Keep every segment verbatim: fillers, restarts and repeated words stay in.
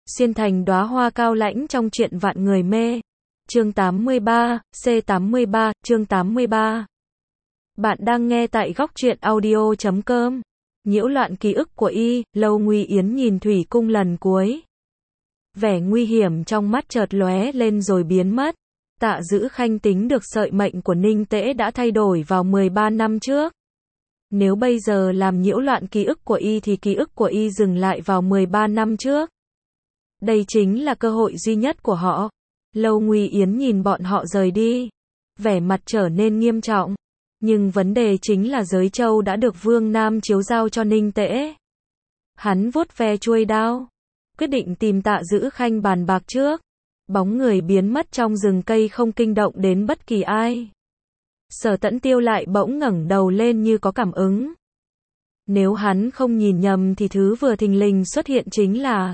xuyên thành đóa hoa cao lãnh trong truyện vạn người mê. Chương tám mươi ba, C tám mươi ba, chương tám mươi ba. Bạn đang nghe tại góc truyện audio chấm com. Nhiễu loạn ký ức của y, Lâu Nguy Yến nhìn thủy cung lần cuối. Vẻ nguy hiểm trong mắt chợt lóe lên rồi biến mất. Tạ Dữ Khanh tính được sợi mệnh của Ninh Tễ đã thay đổi vào mười ba năm trước. Nếu bây giờ làm nhiễu loạn ký ức của y thì ký ức của y dừng lại vào mười ba năm trước. Đây chính là cơ hội duy nhất của họ. Lâu Nguy Yến nhìn bọn họ rời đi. Vẻ mặt trở nên nghiêm trọng. Nhưng vấn đề chính là giới châu đã được Vương Nam Chiếu giao cho Ninh Tễ. Hắn vuốt ve chuôi đao. Quyết định tìm Tạ Dữ Khanh bàn bạc trước. Bóng người biến mất trong rừng cây không kinh động đến bất kỳ ai. Sở Tẫn Tiêu lại bỗng ngẩng đầu lên như có cảm ứng. Nếu hắn không nhìn nhầm thì thứ vừa thình lình xuất hiện chính là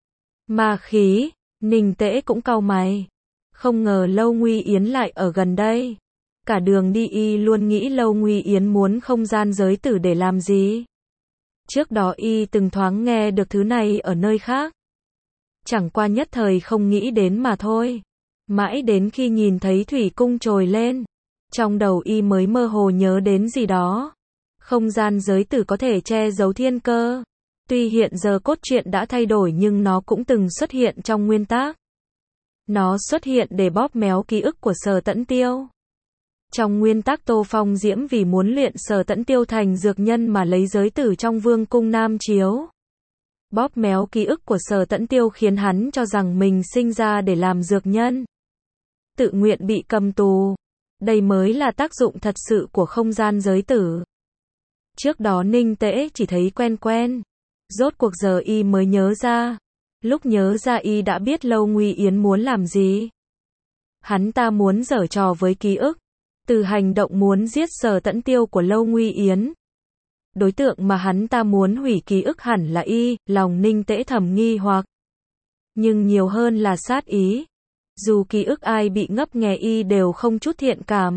ma khí. Ninh Tễ cũng cau mày. Không ngờ Lâu Nguy Yến lại ở gần đây. Cả đường đi y luôn nghĩ Lâu Nguy Yến muốn không gian giới tử để làm gì. Trước đó y từng thoáng nghe được thứ này ở nơi khác. Chẳng qua nhất thời không nghĩ đến mà thôi. Mãi đến khi nhìn thấy thủy cung trồi lên, trong đầu y mới mơ hồ nhớ đến gì đó. Không gian giới tử có thể che giấu thiên cơ. Tuy hiện giờ cốt truyện đã thay đổi nhưng nó cũng từng xuất hiện trong nguyên tác. Nó xuất hiện để bóp méo ký ức của Sở Tẫn Tiêu. Trong nguyên tác Tô Phong Diễm vì muốn luyện Sở Tẫn Tiêu thành dược nhân mà lấy giới tử trong Vương cung Nam Chiếu. Bóp méo ký ức của Sở Tẫn Tiêu khiến hắn cho rằng mình sinh ra để làm dược nhân. Tự nguyện bị cầm tù. Đây mới là tác dụng thật sự của không gian giới tử. Trước đó Ninh Tễ chỉ thấy quen quen. Rốt cuộc giờ y mới nhớ ra. Lúc nhớ ra y đã biết Lâu Nguy Yến muốn làm gì. Hắn ta muốn giở trò với ký ức. Từ hành động muốn giết Sở Tẫn Tiêu của Lâu Nguy Yến. Đối tượng mà hắn ta muốn hủy ký ức hẳn là y, lòng Ninh Tễ thầm nghi hoặc. Nhưng nhiều hơn là sát ý. Dù ký ức ai bị ngấp nghé y đều không chút thiện cảm.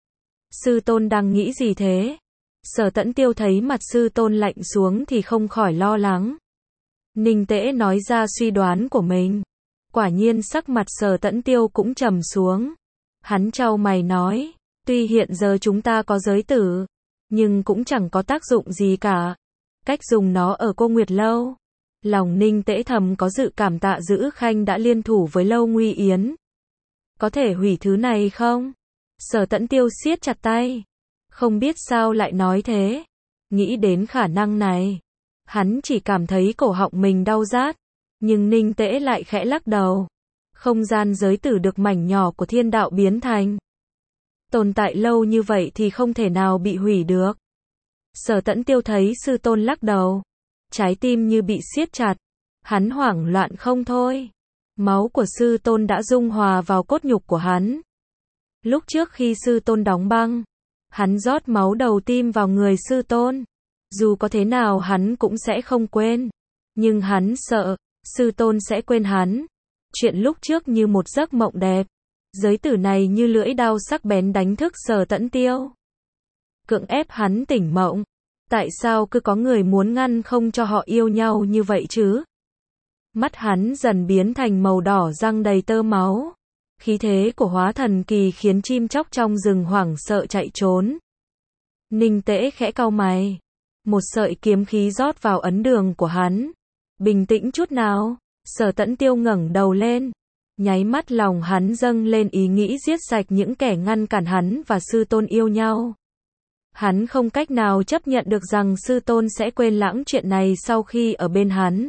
Sư tôn đang nghĩ gì thế? Sở Tẫn Tiêu thấy mặt sư tôn lạnh xuống thì không khỏi lo lắng. Ninh Tễ nói ra suy đoán của mình. Quả nhiên sắc mặt Sở Tẫn Tiêu cũng trầm xuống. Hắn chau mày nói, tuy hiện giờ chúng ta có giới tử, nhưng cũng chẳng có tác dụng gì cả. Cách dùng nó ở Cô Nguyệt Lâu. Lòng Ninh Tễ thầm có dự cảm Tạ Dữ Khanh đã liên thủ với Lâu Nguy Yến. Có thể hủy thứ này không? Sở Tẫn Tiêu siết chặt tay. Không biết sao lại nói thế. Nghĩ đến khả năng này. Hắn chỉ cảm thấy cổ họng mình đau rát. Nhưng Ninh Tễ lại khẽ lắc đầu. Không gian giới tử được mảnh nhỏ của thiên đạo biến thành. Tồn tại lâu như vậy thì không thể nào bị hủy được. Sở Tẫn Tiêu thấy sư tôn lắc đầu. Trái tim như bị siết chặt. Hắn hoảng loạn không thôi. Máu của sư tôn đã dung hòa vào cốt nhục của hắn. Lúc trước khi sư tôn đóng băng, hắn rót máu đầu tim vào người sư tôn. Dù có thế nào hắn cũng sẽ không quên. Nhưng hắn sợ, sư tôn sẽ quên hắn. Chuyện lúc trước như một giấc mộng đẹp. Giới tử này như lưỡi đao sắc bén đánh thức Sở Tẫn Tiêu. Cưỡng ép hắn tỉnh mộng. Tại sao cứ có người muốn ngăn không cho họ yêu nhau như vậy chứ? Mắt hắn dần biến thành màu đỏ răng đầy tơ máu. Khí thế của hóa thần kỳ khiến chim chóc trong rừng hoảng sợ chạy trốn. Ninh Tễ khẽ cau mày. Một sợi kiếm khí rót vào ấn đường của hắn. Bình tĩnh chút nào. Sở Tẫn Tiêu ngẩng đầu lên. Nháy mắt lòng hắn dâng lên ý nghĩ giết sạch những kẻ ngăn cản hắn và sư tôn yêu nhau. Hắn không cách nào chấp nhận được rằng sư tôn sẽ quên lãng chuyện này sau khi ở bên hắn.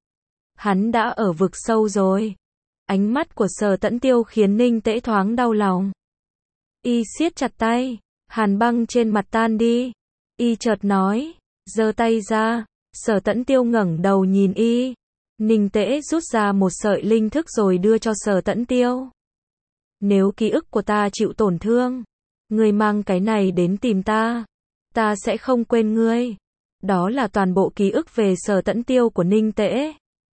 Hắn đã ở vực sâu rồi. Ánh mắt của Sở Tẫn Tiêu khiến Ninh Tễ thoáng đau lòng. Y siết chặt tay. Hàn băng trên mặt tan đi. Y chợt nói. Giơ tay ra. Sở Tẫn Tiêu ngẩng đầu nhìn y. Ninh Tễ rút ra một sợi linh thức rồi đưa cho Sở Tẫn Tiêu. Nếu ký ức của ta chịu tổn thương, ngươi mang cái này đến tìm ta. Ta sẽ không quên ngươi. Đó là toàn bộ ký ức về Sở Tẫn Tiêu của Ninh Tễ.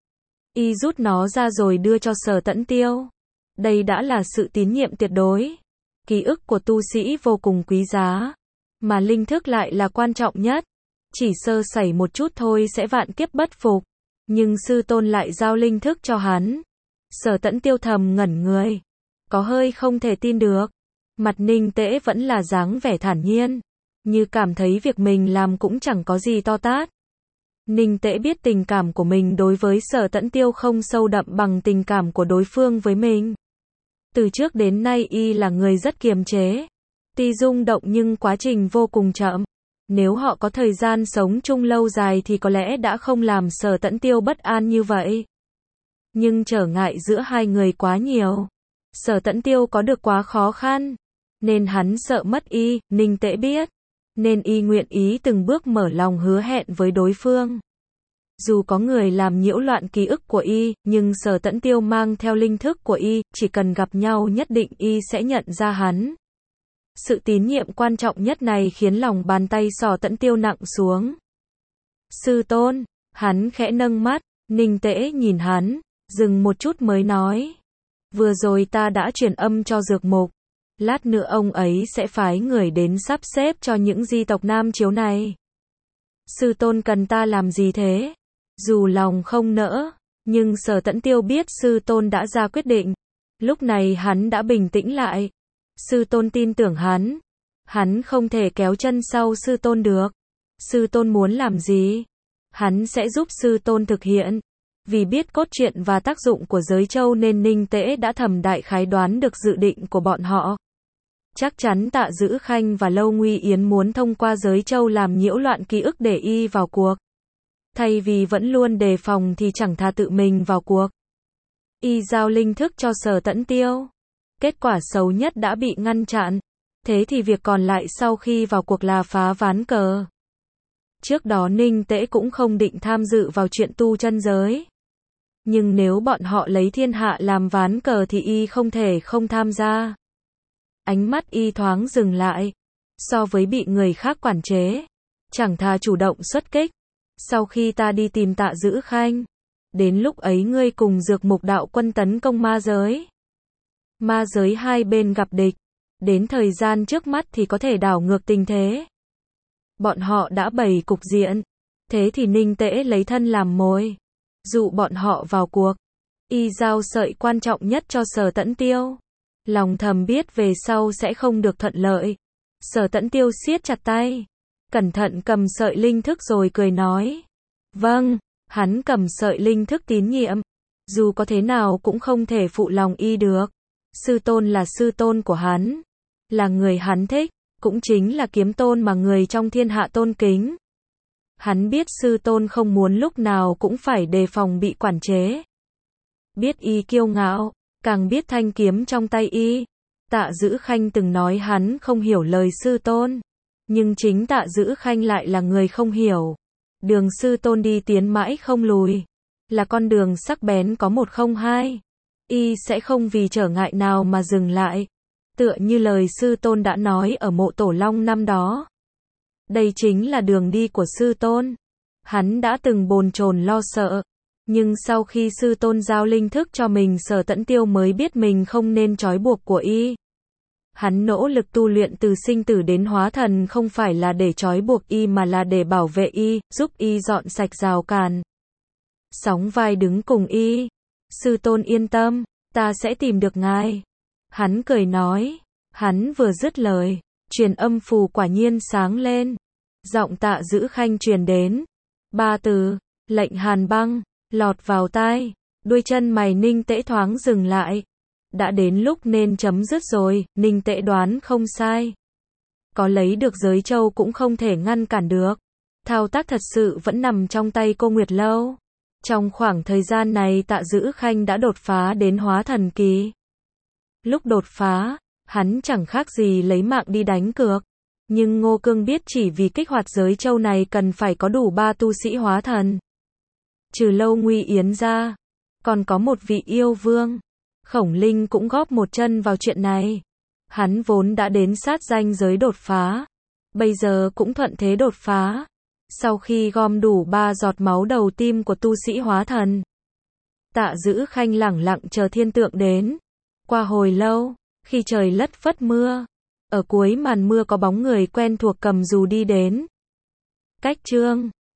Y rút nó ra rồi đưa cho Sở Tẫn Tiêu. Đây đã là sự tín nhiệm tuyệt đối. Ký ức của tu sĩ vô cùng quý giá. Mà linh thức lại là quan trọng nhất. Chỉ sơ sẩy một chút thôi sẽ vạn kiếp bất phục. Nhưng sư tôn lại giao linh thức cho hắn. Sở Tẫn Tiêu thầm ngẩn người. Có hơi không thể tin được. Mặt Ninh Tễ vẫn là dáng vẻ thản nhiên. Như cảm thấy việc mình làm cũng chẳng có gì to tát. Ninh Tễ biết tình cảm của mình đối với Sở Tẫn Tiêu không sâu đậm bằng tình cảm của đối phương với mình. Từ trước đến nay y là người rất kiềm chế. Tuy rung động nhưng quá trình vô cùng chậm. Nếu họ có thời gian sống chung lâu dài thì có lẽ đã không làm Sở Tẫn Tiêu bất an như vậy. Nhưng trở ngại giữa hai người quá nhiều. Sở Tẫn Tiêu có được quá khó khăn. Nên hắn sợ mất y, Ninh Tễ biết. Nên y nguyện ý từng bước mở lòng hứa hẹn với đối phương. Dù có người làm nhiễu loạn ký ức của y, nhưng Sở Tẫn Tiêu mang theo linh thức của y, chỉ cần gặp nhau nhất định y sẽ nhận ra hắn. Sự tín nhiệm quan trọng nhất này khiến lòng bàn tay Sở Tẫn Tiêu nặng xuống. Sư tôn, hắn khẽ nâng mắt, Ninh Tễ nhìn hắn, dừng một chút mới nói. Vừa rồi ta đã truyền âm cho Dược Mục. Lát nữa ông ấy sẽ phái người đến sắp xếp cho những di tộc Nam Chiếu này. Sư tôn cần ta làm gì thế? Dù lòng không nỡ, nhưng Sở Tẫn Tiêu biết sư tôn đã ra quyết định. Lúc này hắn đã bình tĩnh lại. Sư tôn tin tưởng hắn. Hắn không thể kéo chân sau sư tôn được. Sư tôn muốn làm gì? Hắn sẽ giúp sư tôn thực hiện. Vì biết cốt truyện và tác dụng của giới châu nên Ninh Tễ đã thầm đại khái đoán được dự định của bọn họ. Chắc chắn Tạ Dữ Khanh và Lâu Nguy Yến muốn thông qua giới châu làm nhiễu loạn ký ức để y vào cuộc. Thay vì vẫn luôn đề phòng thì chẳng thà tự mình vào cuộc. Y giao linh thức cho Sở Tẫn Tiêu. Kết quả xấu nhất đã bị ngăn chặn. Thế thì việc còn lại sau khi vào cuộc là phá ván cờ. Trước đó Ninh Tễ cũng không định tham dự vào chuyện tu chân giới. Nhưng nếu bọn họ lấy thiên hạ làm ván cờ thì y không thể không tham gia. Ánh mắt y thoáng dừng lại. So với bị người khác quản chế, chẳng thà chủ động xuất kích. Sau khi ta đi tìm Tạ Dữ Khanh, đến lúc ấy ngươi cùng Dược Mục đạo quân tấn công ma giới. Ma giới hai bên gặp địch. Đến thời gian trước mắt thì có thể đảo ngược tình thế. Bọn họ đã bày cục diện. Thế thì Ninh Tễ lấy thân làm mồi. Dụ bọn họ vào cuộc. Y giao sợi quan trọng nhất cho Sở Tẫn Tiêu. Lòng thầm biết về sau sẽ không được thuận lợi. Sở Tẫn Tiêu siết chặt tay. Cẩn thận cầm sợi linh thức rồi cười nói. Vâng, hắn cầm sợi linh thức tín nhiệm. Dù có thế nào cũng không thể phụ lòng y được. Sư tôn là sư tôn của hắn. Là người hắn thích. Cũng chính là kiếm tôn mà người trong thiên hạ tôn kính. Hắn biết sư tôn không muốn lúc nào cũng phải đề phòng bị quản chế. Biết y kiêu ngạo, càng biết thanh kiếm trong tay y. Tạ Dữ Khanh từng nói hắn không hiểu lời sư tôn. Nhưng chính Tạ Dữ Khanh lại là người không hiểu. Đường sư tôn đi tiến mãi không lùi. Là con đường sắc bén có một không hai. Y sẽ không vì trở ngại nào mà dừng lại. Tựa như lời sư tôn đã nói ở mộ Tổ Long năm đó. Đây chính là đường đi của sư tôn. Hắn đã từng bồn chồn lo sợ. Nhưng sau khi sư tôn giao linh thức cho mình, Sở Tẫn Tiêu mới biết mình không nên trói buộc của y. Hắn nỗ lực tu luyện từ sinh tử đến hóa thần không phải là để trói buộc y mà là để bảo vệ y, giúp y dọn sạch rào cản. Sóng vai đứng cùng y. Sư tôn yên tâm, ta sẽ tìm được ngài. Hắn cười nói. Hắn vừa dứt lời, truyền âm phù quả nhiên sáng lên. Giọng Tạ Dữ Khanh truyền đến. Ba từ, lệnh hàn băng, lọt vào tai. Đuôi chân mày Ninh Tễ thoáng dừng lại. Đã đến lúc nên chấm dứt rồi, Ninh Tễ đoán không sai. Có lấy được giới châu cũng không thể ngăn cản được. Thao tác thật sự vẫn nằm trong tay cô Nguyệt Lâu. Trong khoảng thời gian này Tạ Dữ Khanh đã đột phá đến hóa thần kỳ. Lúc đột phá, hắn chẳng khác gì lấy mạng đi đánh cược. Nhưng Ngô Cương biết chỉ vì kích hoạt giới châu này cần phải có đủ ba tu sĩ hóa thần. Trừ Lâu Nguy Yến ra, còn có một vị yêu vương. Khổng Linh cũng góp một chân vào chuyện này. Hắn vốn đã đến sát ranh giới đột phá. Bây giờ cũng thuận thế đột phá. Sau khi gom đủ ba giọt máu đầu tim của tu sĩ hóa thần, Tạ Dữ Khanh lẳng lặng chờ thiên tượng đến. Qua hồi lâu, khi trời lất phất mưa, ở cuối màn mưa có bóng người quen thuộc cầm dù đi đến. Cách chương